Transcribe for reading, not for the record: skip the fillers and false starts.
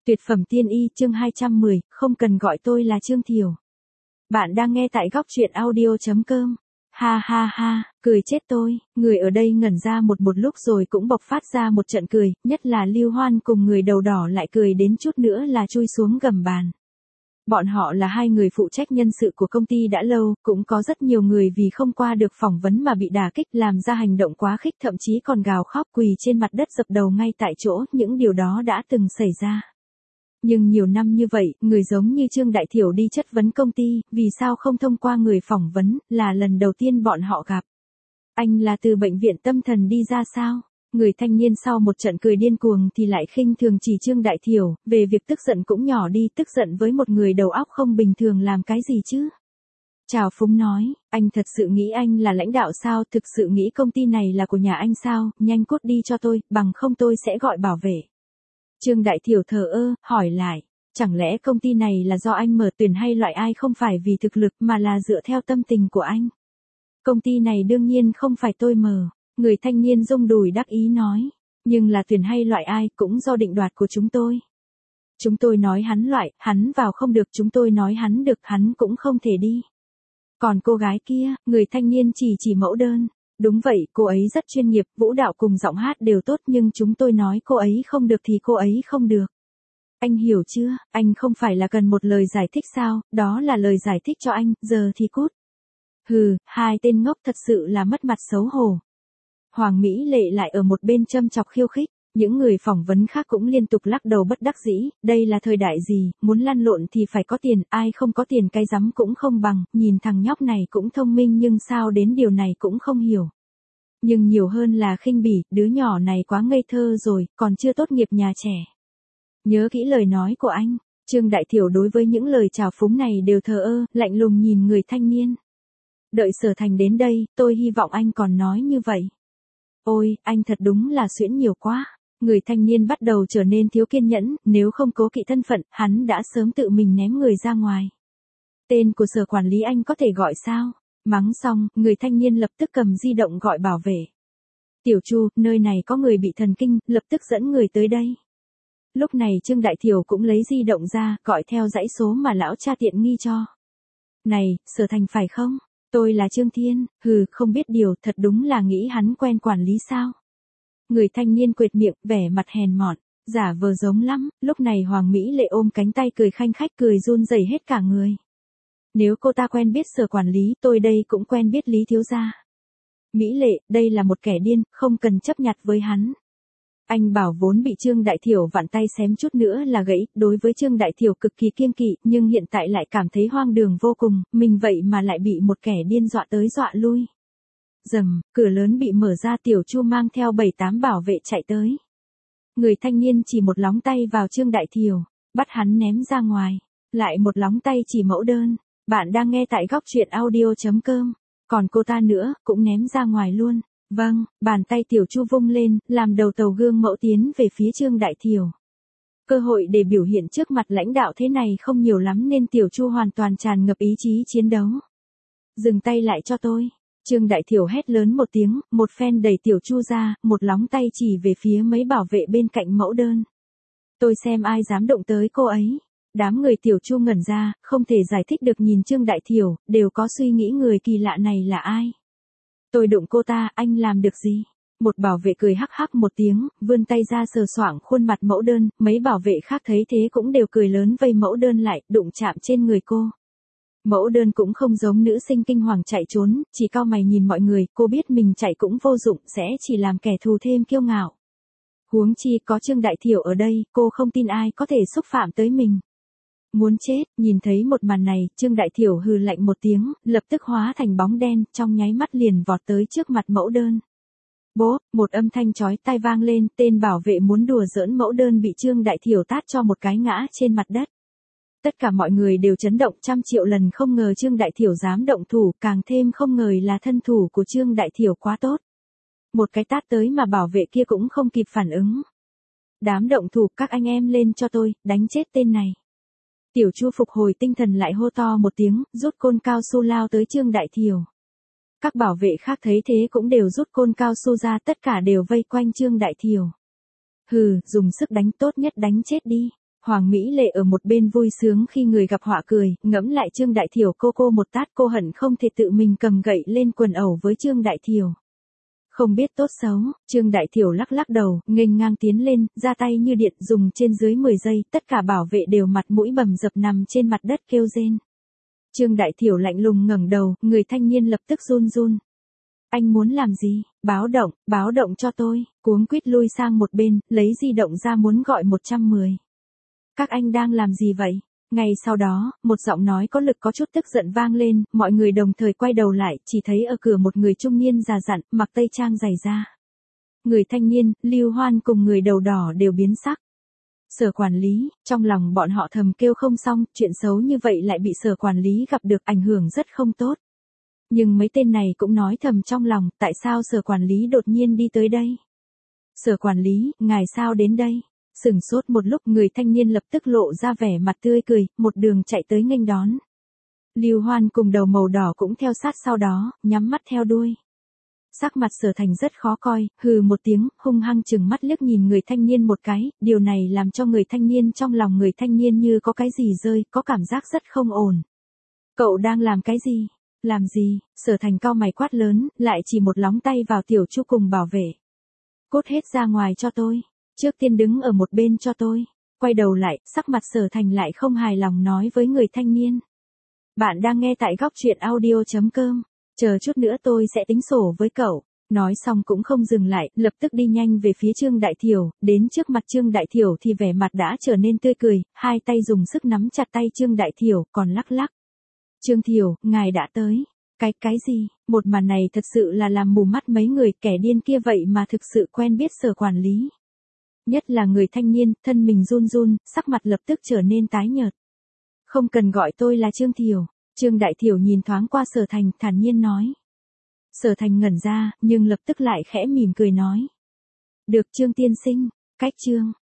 Tuyệt phẩm tiên y chương 210, không cần gọi tôi là Trương Thiểu. Bạn đang nghe tại góc truyện audio.com. Ha ha ha, cười chết tôi, người ở đây ngẩn ra một lúc rồi cũng bộc phát ra một trận cười, nhất là Lưu Hoan cùng người đầu đỏ lại cười đến chút nữa là chui xuống gầm bàn. Bọn họ là hai người phụ trách nhân sự của công ty đã lâu, cũng có rất nhiều người vì không qua được phỏng vấn mà bị đả kích làm ra hành động quá khích, thậm chí còn gào khóc quỳ trên mặt đất dập đầu ngay tại chỗ, những điều đó đã từng xảy ra. Nhưng nhiều năm như vậy, người giống như Trương Đại Thiểu đi chất vấn công ty, vì sao không thông qua người phỏng vấn, là lần đầu tiên bọn họ gặp. Anh là từ bệnh viện tâm thần đi ra sao? Người thanh niên sau một trận cười điên cuồng thì lại khinh thường chỉ Trương Đại Thiểu, về việc tức giận cũng nhỏ đi, tức giận với một người đầu óc không bình thường làm cái gì chứ? Trào phúng nói, anh thật sự nghĩ anh là lãnh đạo sao, thực sự nghĩ công ty này là của nhà anh sao, nhanh cút đi cho tôi, bằng không tôi sẽ gọi bảo vệ. Trương Đại Thiểu thờ ơ, hỏi lại, chẳng lẽ công ty này là do anh mở tuyển hay loại ai không phải vì thực lực mà là dựa theo tâm tình của anh? Công ty này đương nhiên không phải tôi mở, người thanh niên rung đùi đắc ý nói, nhưng là tuyển hay loại ai cũng do định đoạt của chúng tôi. Chúng tôi nói hắn loại, hắn vào không được, chúng tôi nói hắn được, hắn cũng không thể đi. Còn cô gái kia, người thanh niên chỉ mẫu đơn. Đúng vậy, cô ấy rất chuyên nghiệp, vũ đạo cùng giọng hát đều tốt, nhưng chúng tôi nói cô ấy không được thì cô ấy không được. Anh hiểu chưa, anh không phải là cần một lời giải thích sao, đó là lời giải thích cho anh, giờ thì cút. Hừ, hai tên ngốc thật sự là mất mặt xấu hổ. Hoàng Mỹ Lệ lại ở một bên châm chọc khiêu khích, những người phỏng vấn khác cũng liên tục lắc đầu bất đắc dĩ, đây là thời đại gì, muốn lăn lộn thì phải có tiền, ai không có tiền cái rắm cũng không bằng, nhìn thằng nhóc này cũng thông minh nhưng sao đến điều này cũng không hiểu. Nhưng nhiều hơn là khinh bỉ, đứa nhỏ này quá ngây thơ rồi, còn chưa tốt nghiệp nhà trẻ. Nhớ kỹ lời nói của anh, Trương Đại Thiểu đối với những lời trào phúng này đều thờ ơ, lạnh lùng nhìn người thanh niên. Đợi Sở Thành đến đây, tôi hy vọng anh còn nói như vậy. Ôi, anh thật đúng là xuyễn nhiều quá. Người thanh niên bắt đầu trở nên thiếu kiên nhẫn, nếu không cố kỵ thân phận, hắn đã sớm tự mình ném người ra ngoài. Tên của Sở quản lý anh có thể gọi sao? Mắng xong, người thanh niên lập tức cầm di động gọi bảo vệ. Tiểu Chu, nơi này có người bị thần kinh, lập tức dẫn người tới đây. Lúc này Trương Đại Thiểu cũng lấy di động ra, gọi theo dãy số mà lão cha tiện nghi cho. Này, Sở Thành phải không? Tôi là Trương Thiên, không biết điều, thật đúng là nghĩ hắn quen quản lý sao? Người thanh niên quệt miệng, vẻ mặt hèn mọn, giả vờ giống lắm, lúc này Hoàng Mỹ Lệ ôm cánh tay cười khanh khách cười run rẩy hết cả người. Nếu cô ta quen biết Sở quản lý, tôi đây cũng quen biết Lý thiếu gia. Mỹ Lệ, đây là một kẻ điên, không cần chấp nhặt với hắn. Anh bảo vốn bị Trương Đại Thiểu vặn tay xém chút nữa là gãy, đối với Trương Đại Thiểu cực kỳ kiêng kỵ, nhưng hiện tại lại cảm thấy hoang đường vô cùng, mình vậy mà lại bị một kẻ điên dọa tới dọa lui. Rầm, cửa lớn bị mở ra, Tiểu Chu mang theo 7-8 bảo vệ chạy tới. Người thanh niên chỉ một lóng tay vào Trương Đại Thiểu, bắt hắn ném ra ngoài, lại một lóng tay chỉ mẫu đơn. Bạn đang nghe tại góc truyện audio.com, còn cô ta nữa, cũng ném ra ngoài luôn. Vâng, bàn tay Tiểu Chu vung lên, làm đầu tàu gương mẫu tiến về phía Trương Đại Thiểu. Cơ hội để biểu hiện trước mặt lãnh đạo thế này không nhiều lắm nên Tiểu Chu hoàn toàn tràn ngập ý chí chiến đấu. Dừng tay lại cho tôi. Trương Đại Thiểu hét lớn một tiếng, một phen đẩy Tiểu Chu ra, một lóng tay chỉ về phía mấy bảo vệ bên cạnh mẫu đơn. Tôi xem ai dám động tới cô ấy. Đám người Tiểu Chu ngẩn ra, không thể giải thích được nhìn Trương Đại Thiểu, đều có suy nghĩ người kỳ lạ này là ai. Tôi đụng cô ta, anh làm được gì? Một bảo vệ cười hắc hắc một tiếng, vươn tay ra sờ soạng khuôn mặt mẫu đơn, mấy bảo vệ khác thấy thế cũng đều cười lớn vây mẫu đơn lại, đụng chạm trên người cô. Mẫu đơn cũng không giống nữ sinh kinh hoàng chạy trốn, chỉ cau mày nhìn mọi người, cô biết mình chạy cũng vô dụng, sẽ chỉ làm kẻ thù thêm kiêu ngạo. Huống chi có Trương Đại Thiểu ở đây, cô không tin ai có thể xúc phạm tới mình. Muốn chết, nhìn thấy một màn này, Trương Đại Thiểu hừ lạnh một tiếng, lập tức hóa thành bóng đen, trong nháy mắt liền vọt tới trước mặt mẫu đơn. Bố, một âm thanh chói tai vang lên, tên bảo vệ muốn đùa giỡn mẫu đơn bị Trương Đại Thiểu tát cho một cái ngã trên mặt đất. Tất cả mọi người đều chấn động, trăm triệu lần không ngờ Trương Đại Thiểu dám động thủ, càng thêm không ngờ là thân thủ của Trương Đại Thiểu quá tốt. Một cái tát tới mà bảo vệ kia cũng không kịp phản ứng. Đám động thủ, các anh em lên cho tôi, đánh chết tên này. Tiểu Chu phục hồi tinh thần lại hô to một tiếng, rút côn cao su lao tới Trương Đại Thiểu. Các bảo vệ khác thấy thế cũng đều rút côn cao su ra, tất cả đều vây quanh Trương Đại Thiểu. Dùng sức đánh, tốt nhất đánh chết đi. Hoàng Mỹ Lệ ở một bên vui sướng khi người gặp họa cười, ngẫm lại Trương Đại Thiểu cô một tát, cô hận không thể tự mình cầm gậy lên quần ẩu với Trương Đại Thiểu. Không biết tốt xấu, Trương Đại Thiểu lắc lắc đầu, nghênh ngang tiến lên, ra tay như điện, dùng trên dưới 10 giây, tất cả bảo vệ đều mặt mũi bầm dập nằm trên mặt đất kêu rên. Trương Đại Thiểu lạnh lùng ngẩng đầu, người thanh niên lập tức run run. Anh muốn làm gì? Báo động cho tôi, cuống quýt lui sang một bên, lấy di động ra muốn gọi 110. Các anh đang làm gì vậy? Ngay sau đó, một giọng nói có lực có chút tức giận vang lên, mọi người đồng thời quay đầu lại, chỉ thấy ở cửa một người trung niên già dặn, mặc tây trang dày da. Người thanh niên, Lưu Hoan cùng người đầu đỏ đều biến sắc. Sở quản lý, trong lòng bọn họ thầm kêu không xong, chuyện xấu như vậy lại bị sở quản lý gặp được, ảnh hưởng rất không tốt. Nhưng mấy tên này cũng nói thầm trong lòng, tại sao sở quản lý đột nhiên đi tới đây? Sở quản lý, ngài sao đến đây? Sửng sốt một lúc, người thanh niên lập tức lộ ra vẻ mặt tươi cười, một đường chạy tới nghênh đón. Lưu Hoan cùng đầu màu đỏ cũng theo sát sau đó, nhắm mắt theo đuôi. Sắc mặt Sở Thành rất khó coi, hừ một tiếng, hung hăng chừng mắt liếc nhìn người thanh niên một cái, điều này làm cho người thanh niên trong lòng người thanh niên như có cái gì rơi, có cảm giác rất không ổn. Cậu đang làm cái gì? Làm gì? Sở Thành cau mày quát lớn, lại chỉ một lóng tay vào Tiểu Chu cùng bảo vệ. Cút hết ra ngoài cho tôi. Trước tiên đứng ở một bên cho tôi. Quay đầu lại, sắc mặt Sở Thành lại không hài lòng nói với người thanh niên. Bạn đang nghe tại góc truyện audio.com. Chờ chút nữa tôi sẽ tính sổ với cậu. Nói xong cũng không dừng lại, lập tức đi nhanh về phía Trương Đại Thiểu, đến trước mặt Trương Đại Thiểu thì vẻ mặt đã trở nên tươi cười, hai tay dùng sức nắm chặt tay Trương Đại Thiểu, còn lắc lắc. Trương Thiểu, ngài đã tới. Cái gì? Một màn này thật sự là làm mù mắt mấy người, kẻ điên kia vậy mà thực sự quen biết sở quản lý. Nhất là người thanh niên, thân mình run run, sắc mặt lập tức trở nên tái nhợt. Không cần gọi tôi là Trương Thiểu. Trương Đại Thiểu nhìn thoáng qua Sở Thành, thản nhiên nói. Sở Thành ngẩn ra, nhưng lập tức lại khẽ mỉm cười nói. Được Trương tiên sinh, cách Trương.